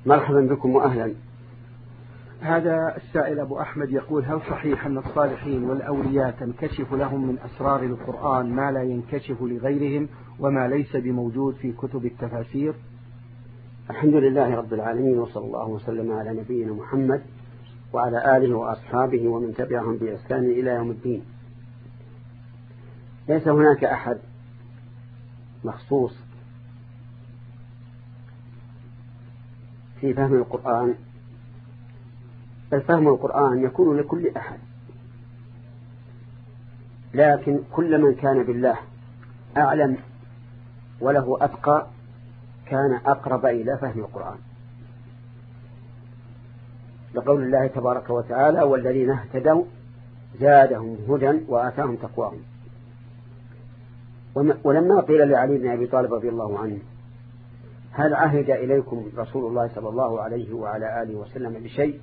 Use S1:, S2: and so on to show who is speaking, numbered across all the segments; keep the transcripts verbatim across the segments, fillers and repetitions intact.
S1: مرحبا بكم وأهلا.
S2: هذا السائل أبو أحمد يقول: هل صحيح أن الصالحين والأولياء تنكشف لهم من أسرار القرآن ما لا ينكشف لغيرهم وما ليس بموجود في كتب التفاسير؟
S1: الحمد لله رب العالمين، وصلى الله وسلم على نبينا محمد وعلى آله وأصحابه ومن تبعهم بإحسان إلى يوم الدين. ليس هناك أحد مخصوص في فهم القرآن، بل فهم القرآن يكون لكل أحد، لكن كل من كان بالله أعلم وله أتقى كان أقرب إلى فهم القرآن، لقول الله تبارك وتعالى: والذين اهتدوا زادهم هدى وآتاهم تقواهم. ولما قيل لعلي بن أبي طالب رضي الله عنه: هل عهد إليكم رسول الله صلى الله عليه وعلى آله وسلم بشيء،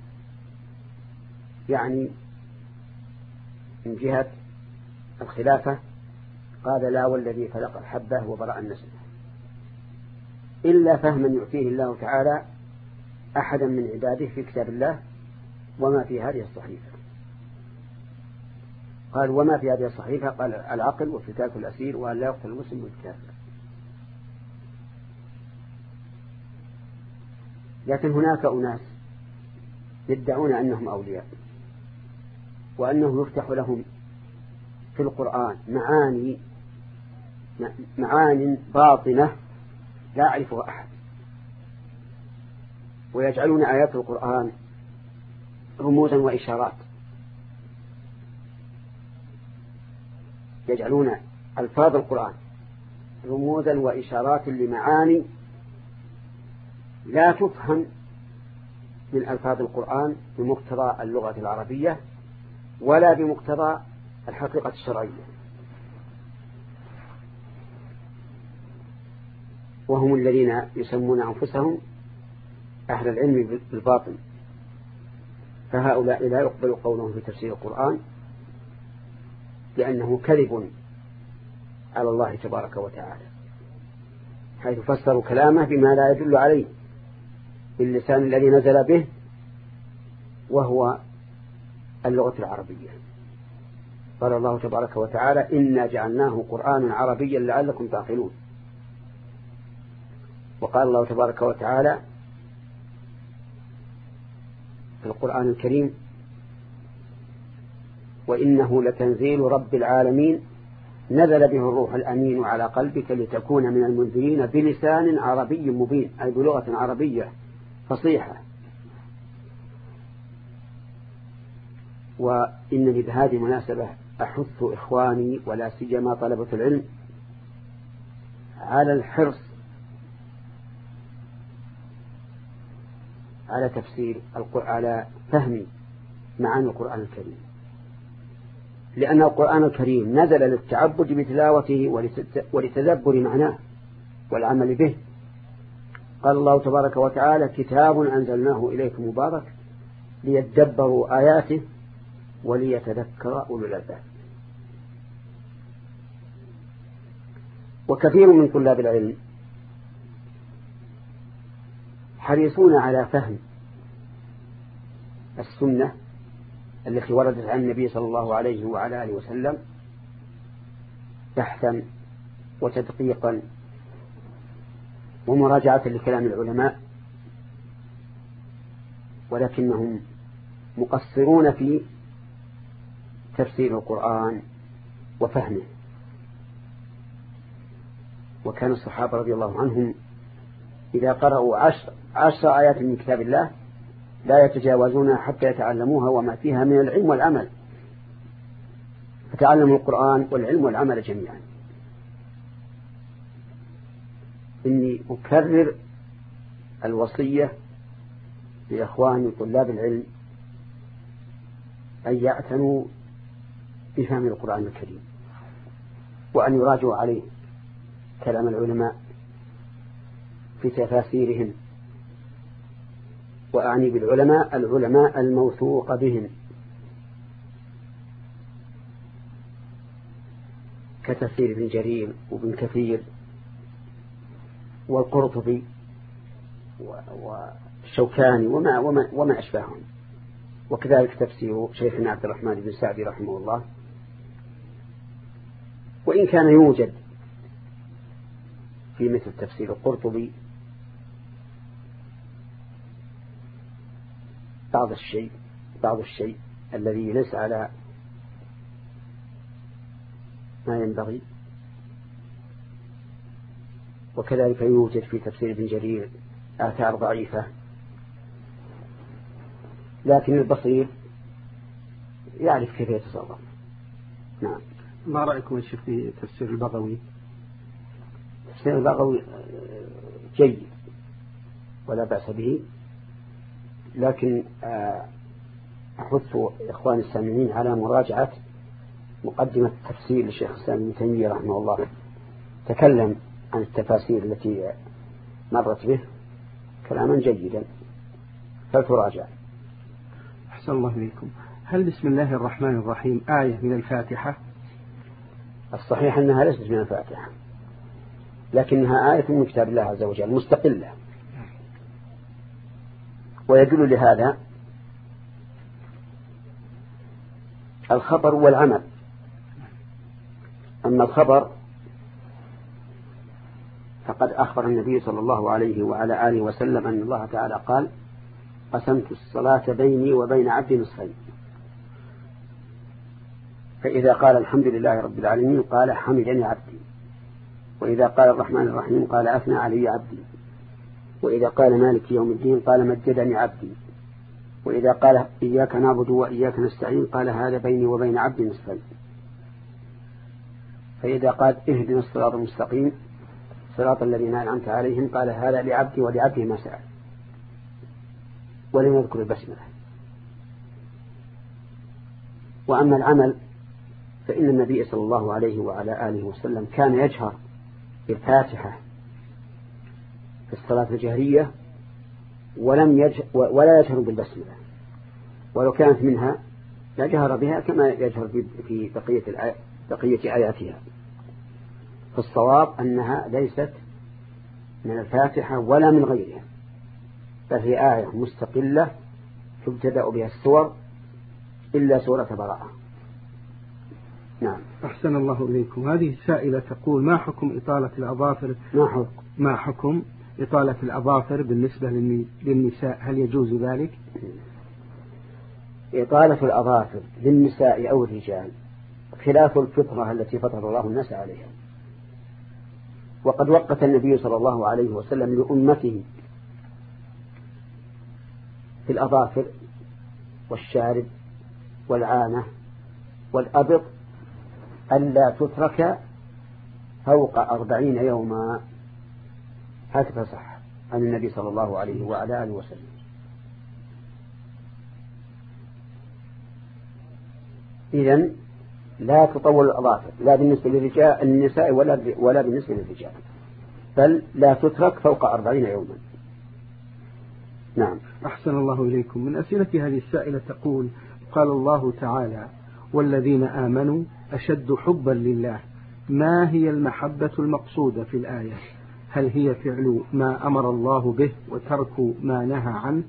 S1: يعني من جهة الخلافة؟ قال: لا والذي فلق الحبة وبرأ النسمة، إلا فهما يؤتيه الله تعالى أحدا من عباده في كتاب الله وما في هذه الصحيفة. قال: وما في هذه الصحيفة؟ قال: العقل وفتاة الأسير وأن لا يقتل المسلم بالكافر. لكن هناك أناس يدعون أنهم أولياء، وأنه يفتح لهم في القرآن معاني معاني باطنة لا يعرفها أحد، ويجعلون آيات القرآن رموزا وإشارات، يجعلون ألفاظ القرآن رموزا وإشارات لمعاني لا تفهم من ألفاظ القرآن بمقتضى اللغة العربية ولا بمقتضى الحقيقة الشرعية. وهم الذين يسمون أنفسهم أهل العلم بالباطن، فهؤلاء لا يقبل قولهم في تفسير القرآن لأنه كذب على الله تبارك وتعالى، حيث فسروا كلامه بما لا يدل عليه باللسان الذي نزل به وهو اللغة العربية. قال الله تبارك وتعالى: إنا جعلناه قرآنا عربيا لعلكم تعقلون. وقال الله تبارك وتعالى في القرآن الكريم: وإنه لتنزيل رب العالمين نزل به الروح الأمين على قلبك لتكون من المنذرين بلسان عربي مبين، أي بلغة عربية فصيحة. وإنني بهذه المناسبة أحث إخواني ولا سيما طلبة العلم على الحرص على تفسير على فهم معاني القرآن الكريم، لأن القرآن الكريم نزل للتعبد بتلاوته ولتدبر معناه والعمل به. قال الله تبارك وتعالى: كتاب أنزلناه إليك مبارك ليدبروا آياته وليتذكر أولو الألباب. وكثير من طلاب العلم حريصون على فهم السنة التي وردت عن النبي صلى الله عليه وعلى آله وسلم بحثا وتدقيقا ومراجعة لكلام العلماء، ولكنهم مقصرون في تفسير القرآن وفهمه. وكان الصحابة رضي الله عنهم إذا قرأوا عشر, عشر آيات من كتاب الله لا يتجاوزونها حتى يتعلموها وما فيها من العلم والعمل، فتعلموا القرآن والعلم والعمل جميعا. إني أكرر الوصية لإخواني طلاب العلم أن يعتنوا بفهم القرآن الكريم، وأن يراجعوا عليه كلام العلماء في تفاسيرهم، وأعني بالعلماء العلماء الموثوق بهم كتفسير ابن جرير وابن كثير والقرطبي والشوكاني وما, وما, وما أشبههم، وكذلك تفسير شيخنا عبد الرحمن بن سعدي رحمه الله. وإن كان يوجد في مثل تفسير القرطبي بعض الشيء بعض الشيء الذي ليس على ما ينبغي، وكذلك يوجد في تفسير ابن جرير آثار ضعيفة، لكن البصير يعرف كيف يتصرف. نعم.
S2: ما رأيكم يا شيخ في تفسير البغوي؟
S1: تفسير البغوي جيد ولا بأس به، لكن أحث إخواني السامعين على مراجعة مقدمة التفسير للشيخ الإسلام ابن تيمية رحمه الله، تكلم عن التفاسير التي مرت به كلاما جيدا، فلتراجع.
S2: أحسن الله إليكم. هل بسم الله الرحمن الرحيم آية من الفاتحة؟
S1: الصحيح أنها ليست من الفاتحة، لكنها آية من كتاب الله عز وجل مستقلة، ويدل لهذا الخبر والعمل. أما الخبر فقد أخبر النبي صلى الله عليه وعلى آله وسلم أن الله تعالى قال: قسمت الصلاة بيني وبين عبدي نصفين. فإذا قال الحمد لله رب العالمين قال حمدني عبدي، وإذا قال الرحمن الرحيم قال أثنى علي عبدي، وإذا قال مالك يوم الدين قال مجدني عبدي، وإذا قال إياك نعبد وإياك نستعين قال هذا بيني وبين عبدي نصفين. فإذا قال اهدنا الصراط المستقيم صراط الذين أنعمت عليهم قال هذا لعبدي ولعبده ما سأل، ولم يذكر البسملة. وأما العمل فإن النبي صلى الله عليه وعلى آله وسلم كان يجهر بالفاتحة في الصلاة الجهرية ولم يجهر ولا يجهر بالبسملة، ولو كانت منها يجهر بها كما يجهر في بقية بقية آياتها. فالصواب أنها ليست من الفاتحة ولا من غيرها، بل هي آية مستقلة تبتدأ بها السور إلا سورة براءة. نعم.
S2: أحسن الله إليكم. هذه السائلة تقول: ما حكم إطالة الأظافر
S1: ما حكم
S2: ما حكم إطالة الأظافر بالنسبة للنساء؟ هل يجوز ذلك؟
S1: إطالة الأظافر للنساء أو الرجال خلاف الفطرة التي فطر الله الناس عليها، وقد وقت النبي صلى الله عليه وسلم لأمته في الأظافر والشارب والعانة والأبط ألا تترك فوق أربعين يوما، هكذا صح عن النبي صلى الله عليه وعلى آله وسلم. إذن لا تطول الأظافر لا بالنسبة للرجال النساء ولا ولا بالنسبة للرجال، بل لا تترك فوق أربعين يوما. نعم.
S2: أحسن الله إليكم. من أسئلة هذه السائلة تقول: قال الله تعالى: والذين آمنوا أشد حبا لله. ما هي المحبة المقصودة في الآية؟ هل هي فعل ما أمر الله به وترك ما نهى عنه؟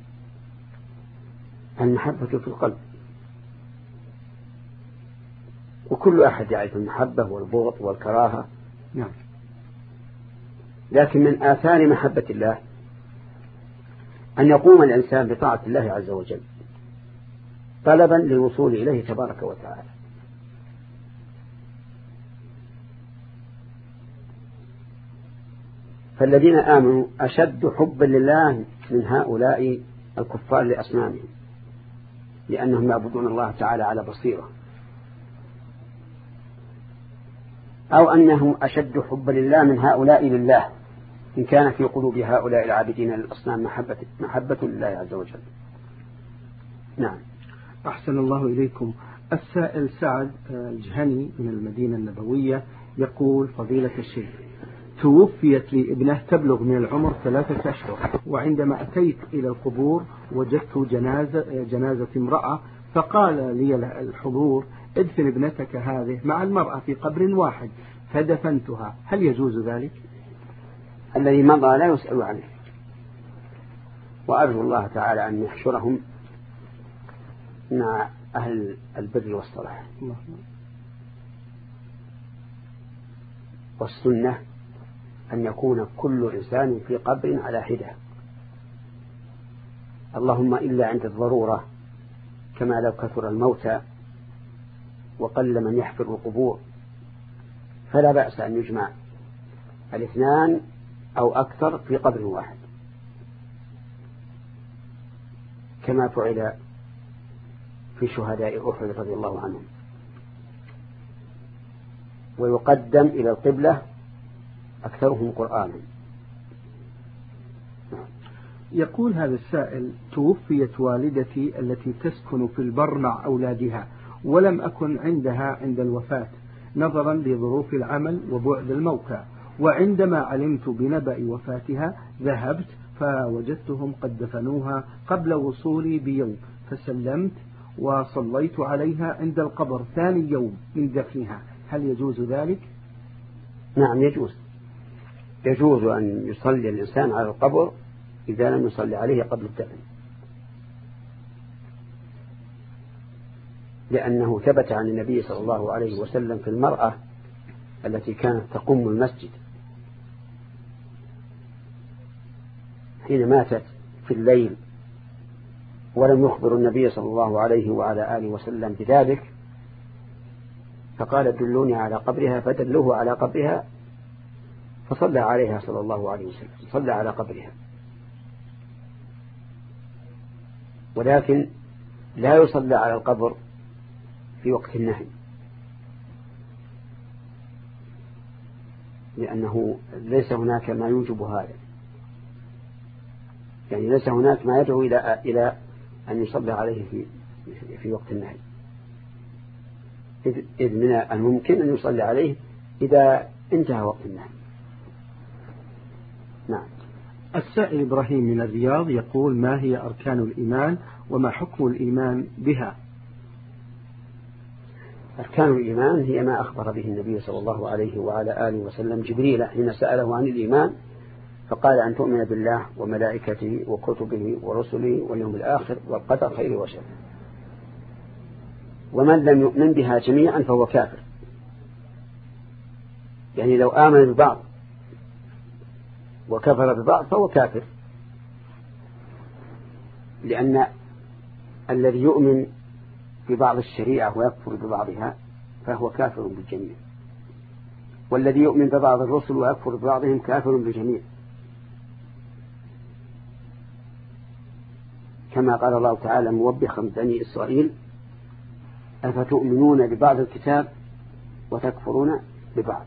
S1: المحبة في القلب، وكل أحد يعرف المحبة والبغض والكراهة.
S2: نعم.
S1: لكن من آثار محبة الله أن يقوم الإنسان بطاعة الله عز وجل طلبا للوصول إليه تبارك وتعالى. فالذين آمنوا أشد حبا لله من هؤلاء الكفار لأصنامهم، لأنهم يعبدون الله تعالى على بصيرة، أو أنهم أشد حبا لله من هؤلاء لله، إن كان في قلوب هؤلاء العابدين للأصنام محبة, محبة لله عز وجل. نعم.
S2: أحسن الله إليكم. السائل سعد الجهني من المدينة النبوية يقول: فضيلة الشيخ، توفيت لي ابنة تبلغ من العمر ثلاثة أشهر، وعندما أتيت إلى القبور وجدت جنازة, جنازة امرأة، فقال لي الحضور: ادفن ابنتك هذه مع المرأة في قبر واحد، فدفنتها. هل يجوز ذلك؟
S1: الذي مضى لا يسأل عنه، وأرجو الله تعالى أن يحشرهم مع أهل البر والصلاح. والسنة أن يكون كل إنسان في قبر على حدة، اللهم إلا عند الضرورة، كما لو كثر الموتى وقل من يحفر القبور، فلا بأس أن يجمع الاثنان أو أكثر في قبر واحد، كما فعل في شهداء أحد رضي الله عنهم. ويقدم إلى القبلة أكثرهم قرآنا.
S2: يقول هذا السائل: توفيت والدتي التي تسكن في البر مع أولادها، ولم أكن عندها عند الوفاة نظرا لظروف العمل وبعد الموقع، وعندما علمت بنبأ وفاتها ذهبت فوجدتهم قد دفنوها قبل وصولي بيوم، فسلمت وصليت عليها عند القبر ثاني يوم من دفنها، هل يجوز ذلك؟
S1: نعم يجوز، يجوز أن يصلي الإنسان على القبر إذا لم يصلي عليه قبل الدفن، لأنه ثبت عن النبي صلى الله عليه وسلم في المرأة التي كانت تقوم المسجد حين ماتت في الليل ولم يخبر النبي صلى الله عليه وعلى آله وسلم بذلك، فقال دلوني على قبرها، فدلوه على قبرها فصلى عليها صلى الله عليه وسلم، صلى على قبرها. ولكن لا يصلى على القبر في وقت النهي، لأنه ليس هناك ما يوجب هذا، يعني ليس هناك ما يدعو إلى إلى أن يصلى عليه في في وقت النهي، إذ من الممكن أن يصلي عليه إذا انتهى وقت النهي. نعم.
S2: السائل إبراهيم من الرياض يقول: ما هي أركان الإيمان وما حكم الإيمان بها؟
S1: أركان الإيمان هي ما أخبر به النبي صلى الله عليه وعلى آله وسلم جبريل حين سأله عن الإيمان، فقال أن تؤمن بالله وملائكته وكتبه ورسله واليوم الآخر والقدر خير وشر. ومن لم يؤمن بها جميعا فهو كافر، يعني لو آمن ببعض وكفر ببعض فهو كافر، لأن الذي يؤمن ببعض الشريعة ويكفر ببعضها فهو كافر بالجميع، والذي يؤمن ببعض الرسل ويكفر ببعضهم كافر بالجميع، كما قال الله تعالى موبخا بني إسرائيل: أفتؤمنون ببعض الكتاب وتكفرون ببعض.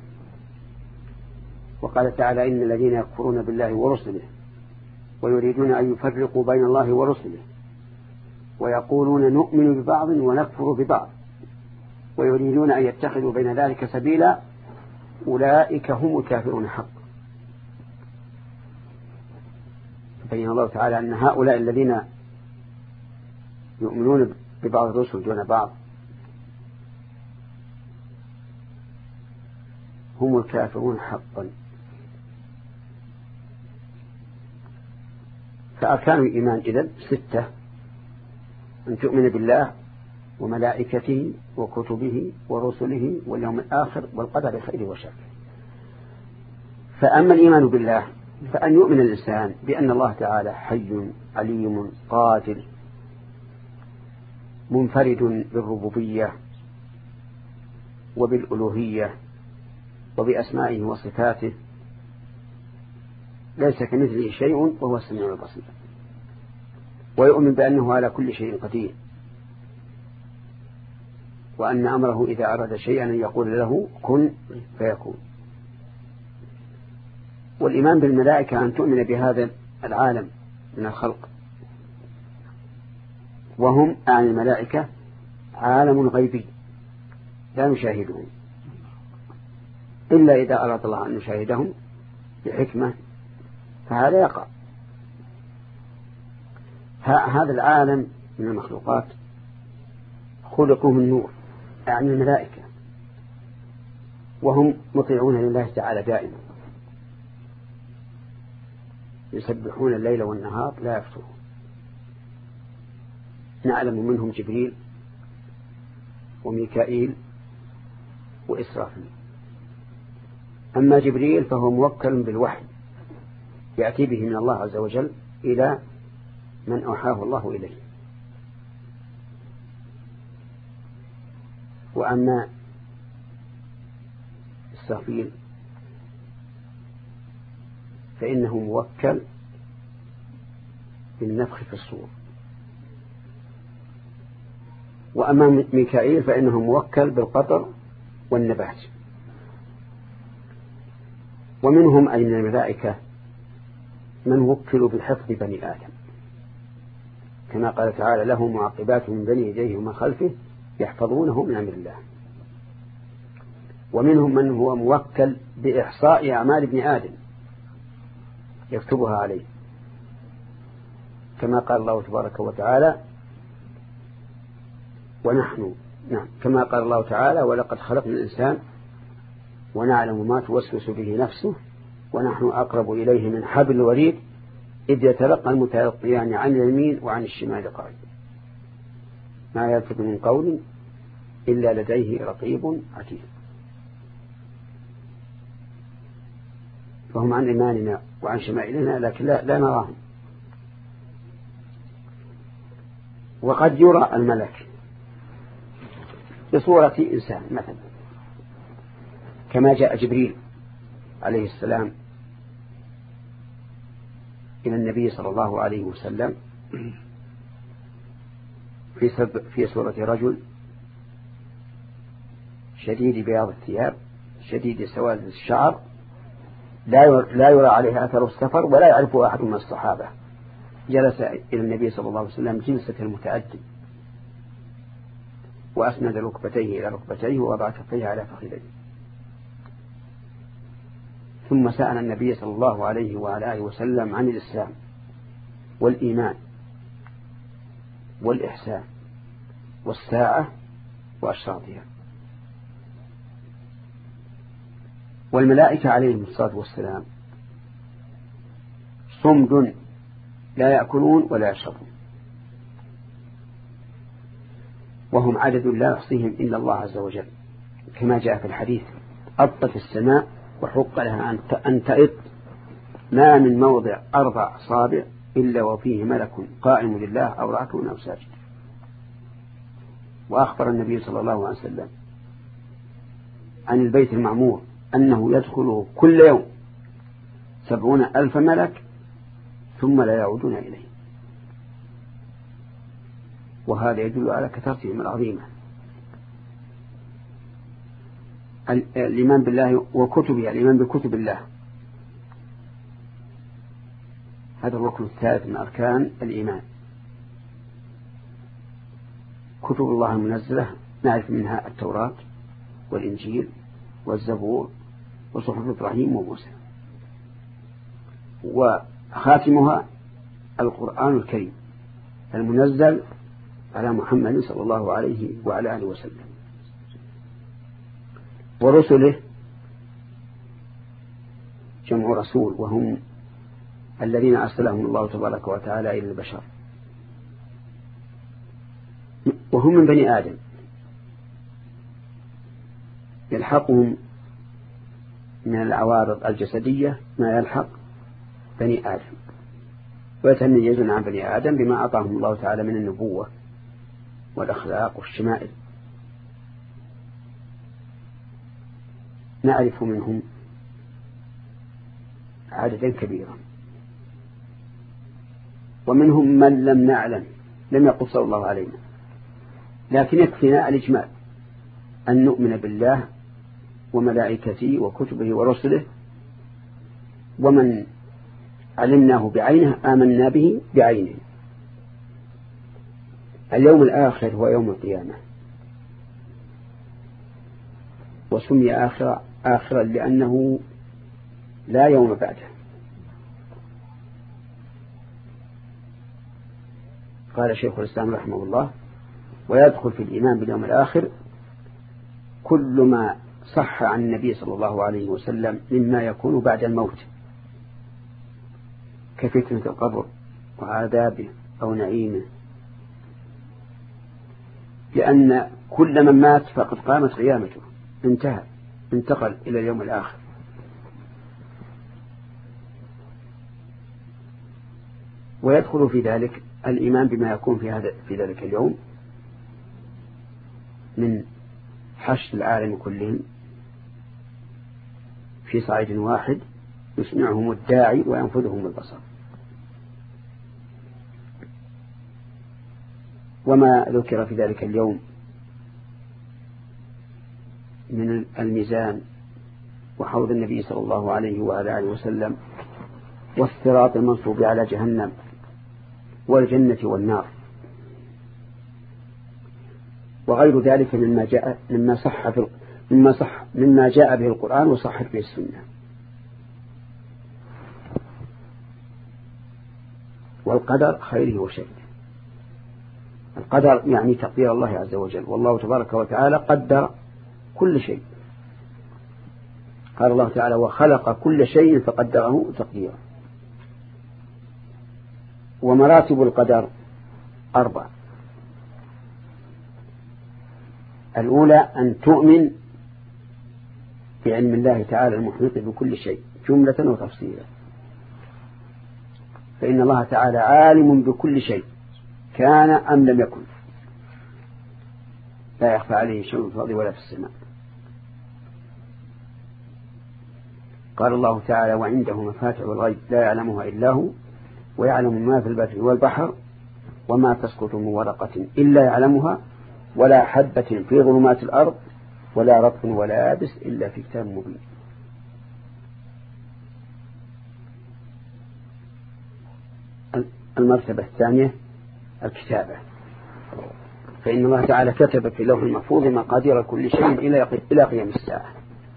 S1: وقال تعالى: إن الذين يكفرون بالله ورسله ويريدون أن يفرقوا بين الله ورسله ويقولون نؤمن ببعض ونكفر ببعض ويريدون أن يتخذوا بين ذلك سبيلا أولئك هم الكافرون حقا. بين الله تعالى أن هؤلاء الذين يؤمنون ببعض الرسل دون بعض هم الكافرون حقا. فأركان الإيمان إذن ستة: أن تؤمن بالله وملائكته وكتبه ورسله واليوم الآخر والقدر خير وشر. فأما الإيمان بالله فأن يؤمن الإنسان بأن الله تعالى حي عليم قادر منفرد بالربوبية وبالألوهية وبأسمائه وصفاته، ليس كمثله شيء وهو السميع البصير. ويؤمن بأنه على كل شيء قدير، وأن أمره إذا أراد شيئا أن يقول له كن فيكون. والإيمان بالملائكة أن تؤمن بهذا العالم من الخلق، وهم عن الملائكة عالم غيبي لا نشاهدهم إلا إذا أراد الله أن نشاهدهم بحكمة، فهذا يقع. هذا العالم من المخلوقات خلقوا من نور، يعني الملائكة، وهم مطيعون لله تعالى دائما. يسبحون الليل والنهار لا يفترون. نعلم منهم جبريل وميكائيل وإسرافيل. أما جبريل فهو موكل بالوحي يأتي به من الله عز وجل إلى من أوحاه الله إليه. وأما إسرافيل فإنه موكل بالنفخ في الصور. وأما ميكائيل فإنه موكل بالقطر والنبات. ومنهم أي من الملائكة من وكلوا بحفظ بني آدم، كما قال تعالى له معقبات من بين يديه ومن خلفه يحفظونه من أمر الله. ومنهم من هو موكل بإحصاء أعمال ابن آدم يكتبها عليه، كما قال الله تبارك وتعالى ونحن نعم كما قال الله تعالى ولقد خلقنا الإنسان ونعلم ما توسوس به نفسه ونحن أقرب إليه من حبل الوريد إذ يتلقى المتلقيان عن اليمين وعن الشمال قاعد ما يلفظ من قول إلا لديه رقيب عتيد. فهم عن إيماننا وعن شمائلنا لكن لا, لا نراهم. وقد يرى الملك بصورة إنسان مثلا، كما جاء جبريل عليه السلام إلى النبي صلى الله عليه وسلم في في صورة رجل شديد بياض الثياب شديد سواد الشعر لا يرى عليه أثر السفر ولا يعرفه أحد من الصحابة. جلس إلى النبي صلى الله عليه وسلم جلسة المتأدب وأسند ركبتيه إلى ركبتيه ووضع كفيه على فخذيه، ثم سأل النبي صلى الله عليه وعلى آله وسلم عن الإسلام والإيمان والإحسان والساعة وأشراطها. والملائكة عليهم الصلاة والسلام صمد لا يأكلون ولا يشربون، وهم عدد لا يحصيهم إلا الله عز وجل، كما جاء في الحديث أطت السماء وحق لها أن تئط ما من موضع أربع أصابع إلا وفيه ملك قائم لله أو راكع أو ساجد. وأخبر النبي صلى الله عليه وسلم عن البيت المعمور أنه يدخله كل يوم سبعون ألف ملك ثم لا يعودون إليه، وهذا يدل على كثرتهم العظيمة. الإيمان بالله وكتبه، الإيمان بكتب الله، هذا الركن الثالث من أركان الإيمان. كتب الله المنزلة نعرف منها التوراة والإنجيل والزبور وصحف إبراهيم وموسى، وخاتمها القرآن الكريم المنزل على محمد صلى الله عليه وعلى آله وسلم. ورسله جمع رسول، وهم الذين أرسلهم الله تبارك وتعالى إلى البشر، وهم من بني آدم يلحقهم من العوارض الجسدية ما يلحق بني آدم، ويتميزون عن بني آدم بما أعطاهم الله تعالى من النبوة والأخلاق والشمائل. نعرف منهم عددا كبيرا، ومنهم من لم نعلم لم يقص الله علينا، لكن يكفينا الإجمال أن نؤمن بالله وملائكته وكتبه ورسله، ومن علمناه بعينه آمنا به بعينه. اليوم الآخر هو يوم القيامة، وسمي آخر آخرا لأنه لا يوم بعده. قال شيخ الإسلام رحمه الله: ويدخل في الإيمان باليوم الآخر كل ما صح عن النبي صلى الله عليه وسلم مما يكون بعد الموت كفتنة القبر وعذابه أو نعيمه، لأن كل من مات فقد قامت قيامته، انتهى، انتقل إلى اليوم الآخر. ويدخل في ذلك الإيمان بما يكون في هذا في ذلك اليوم من حشد العالم كلهم في صعيد واحد يسمعهم الداعي وينفذهم البصر. وما ذكر في ذلك اليوم من الميزان وحوض النبي صلى الله عليه وعلى آله وسلم والصراط المنصوب على جهنم والجنة والنار وغير ذلك مما جاء مما صح في مما صح مما جاء به القرآن وصحت به السنة. والقدر خيره وشره. القدر يعني تقدير الله عز وجل، والله تبارك وتعالى قدر كل شيء. قال الله تعالى: وخلق كل شيء فقدره تقديرا. ومراتب القدر أربع: الأولى أن تؤمن بعلم الله تعالى المحيط بكل شيء جملة وتفصيلا، فإن الله تعالى عالم بكل شيء كان أم لم يكن، لا يخفى عليه شيء في الأرض ولا في السماء. قال الله تعالى: وعنده مفاتح الغيب لا يعلمها إلا هو ويعلم ما في البر والبحر وما تسقط من ورقة إلا يعلمها ولا حبة في ظلمات الأرض ولا رطب ولا يابس إلا في كتاب مبين. المرتبة الثانية الكتابة، فإن الله تعالى كتب في اللوح المحفوظ مقادير كل شيء إلى قيام الساعة.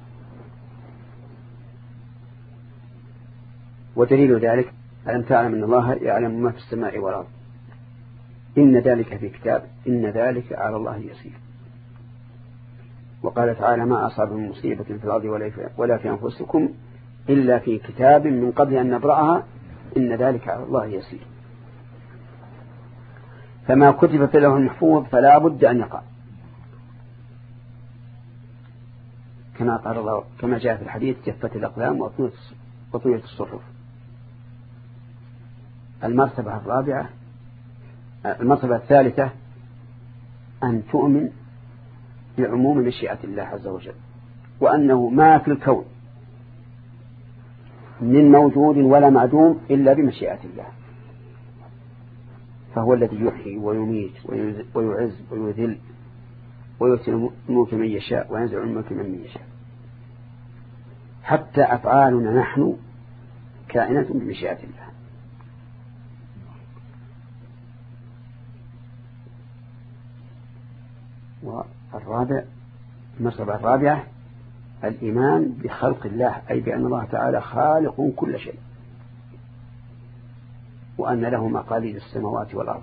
S1: ودليل ذلك: ألم تعلم أن الله يعلم ما في السماء والأرض إن ذلك في كتاب إن ذلك على الله يسير. وقال تعالى: ما أصاب من مصيبة في الأرض ولا في أنفسكم إلا في كتاب من قبل أن نبرأها إن ذلك على الله يسير. فما كتب في اللوح المحفوظ فلا بد أن يقع، كما قال الله كما جاء في الحديث: جفت الأقلام وطويت الصحف. المرتبة الرابعة المرتبة الثالثة أن تؤمن بعموم مشيئة الله عز وجل، وأنه ما في الكون من موجود ولا معدوم إلا بمشيئة الله، فهو الذي يحيي ويميت ويعز ويذل ويؤتي الملك من يشاء وينزع الملك من يشاء. حتى أفعالنا نحن كائنة بمشيئة الله. والرابع المرتبة الرابعة الإيمان بخلق الله، أي بأن الله تعالى خالق كل شيء، وأن له مقاليد السماوات والأرض.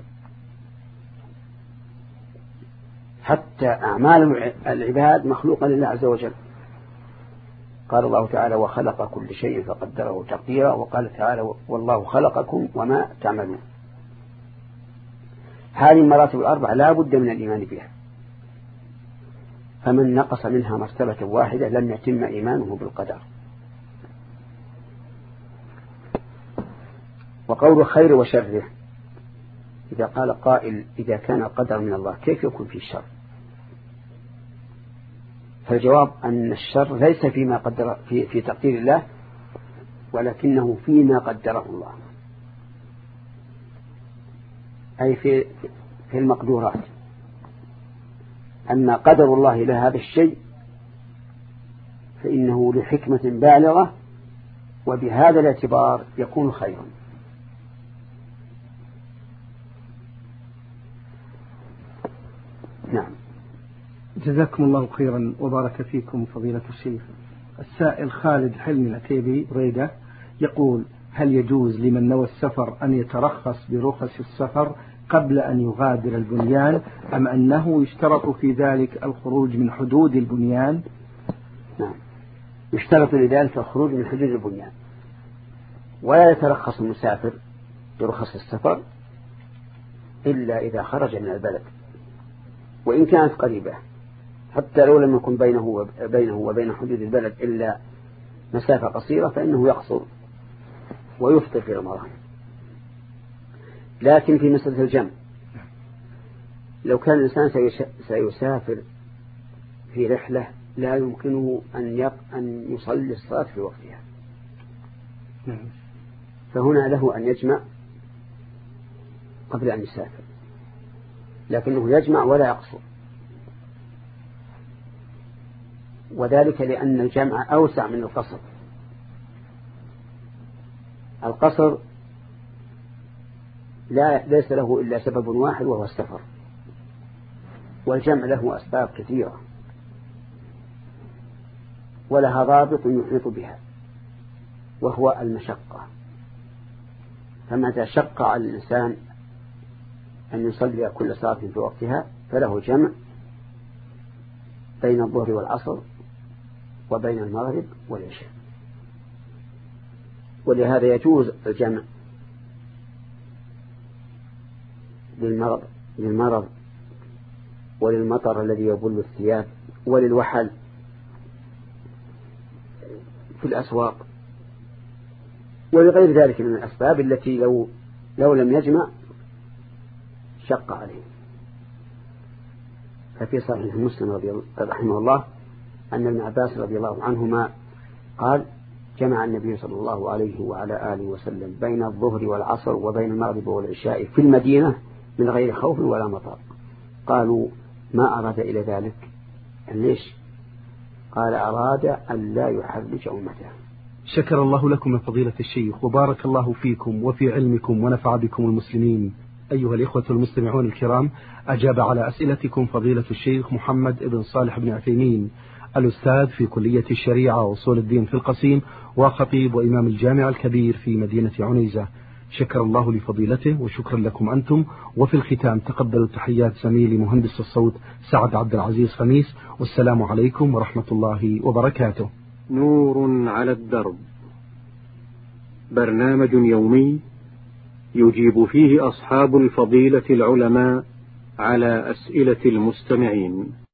S1: حتى أعمال العباد مخلوقة لله عز وجل. قال الله تعالى: وخلق كل شيء فقدره تقديرا. وقال تعالى: والله خلقكم وما تعملون. هذه المراتب الأربعة لا بد من الإيمان بها، فمن نقص منها مرتبة واحدة لم يتم إيمانه بالقدر. وقول الخير وشره، إذا قال قائل: إذا كان القدر من الله كيف يكون في الشر؟ فالجواب أن الشر ليس فيما قدر في, في تقدير الله، ولكنه فيما قدره الله، أي في, في المقدورات. أما قدر الله لهذا الشيء فإنه لحكمة بالغة، وبهذا الاعتبار يكون خيرا. نعم.
S2: جزاكم الله خيرا وبارك فيكم فضيلة الشيخ. السائل خالد حلمي العتيبي بريدة يقول: هل يجوز لمن نوى السفر أن يترخص برخص السفر قبل أن يغادر البنيان، أم أنه يشترط في ذلك الخروج من حدود البنيان؟
S1: نعم، يشترط لذلك الخروج من حدود البنيان، ولا يترخص المسافر برخص السفر إلا إذا خرج من البلد، وإن كانت قريبة، حتى لو لم يكن بينه وبينه وبين حدود البلد إلا مسافة قصيرة فإنه يقصر ويفطر في رمضان. لكن في مسألة الجمع، لو كان الإنسان سيسافر في رحلة لا يمكنه أن يق... أن يصلي الصلاة في وقتها، فهنا له أن يجمع قبل أن يسافر، لكنه يجمع ولا يقصر، وذلك لأن الجمع أوسع من القصر. القصر لا ليس له إلا سبب واحد وهو السفر، والجمع له أسباب كثيرة ولها ضابط يحيط بها وهو المشقة. فمتى شق على الإنسان أن يصلي كل صلاة في وقتها فله جمع بين الظهر والعصر وبين المغرب والعشاء، ولهذا يجوز الجمع للمرض للمرض وللمطر الذي يبل الثياب وللوحل في الأسواق ولغير ذلك من الأسباب التي لو لو لم يجمع شق عليه. ففي صحيح مسلم رضي الله رحمه الله أن ابن عباس رضي الله عنهما قال: جمع النبي صلى الله عليه وعلى آله وسلم بين الظهر والعصر وبين المغرب والعشاء في المدينة من غير خوف ولا مطر. قالوا: ما أراد إلى ذلك؟ ليش؟ قال: أراد أن لا يحرج أمته.
S2: شكر الله لكم من فضيلة الشيخ، وبارك الله فيكم وفي علمكم ونفع بكم المسلمين. أيها الإخوة المستمعون الكرام، أجاب على أسئلتكم فضيلة الشيخ محمد بن صالح بن عثيمين، الأستاذ في كلية الشريعة وأصول الدين في القصيم، وخطيب وإمام الجامع الكبير في مدينة عنيزة. شكر الله لفضيلته وشكرا لكم أنتم. وفي الختام تقبلوا تحيات زميلي مهندس الصوت سعد عبد العزيز خميس، والسلام عليكم ورحمة الله وبركاته.
S3: نور على الدرب، برنامج يومي يجيب فيه أصحاب الفضيلة العلماء على أسئلة المستمعين.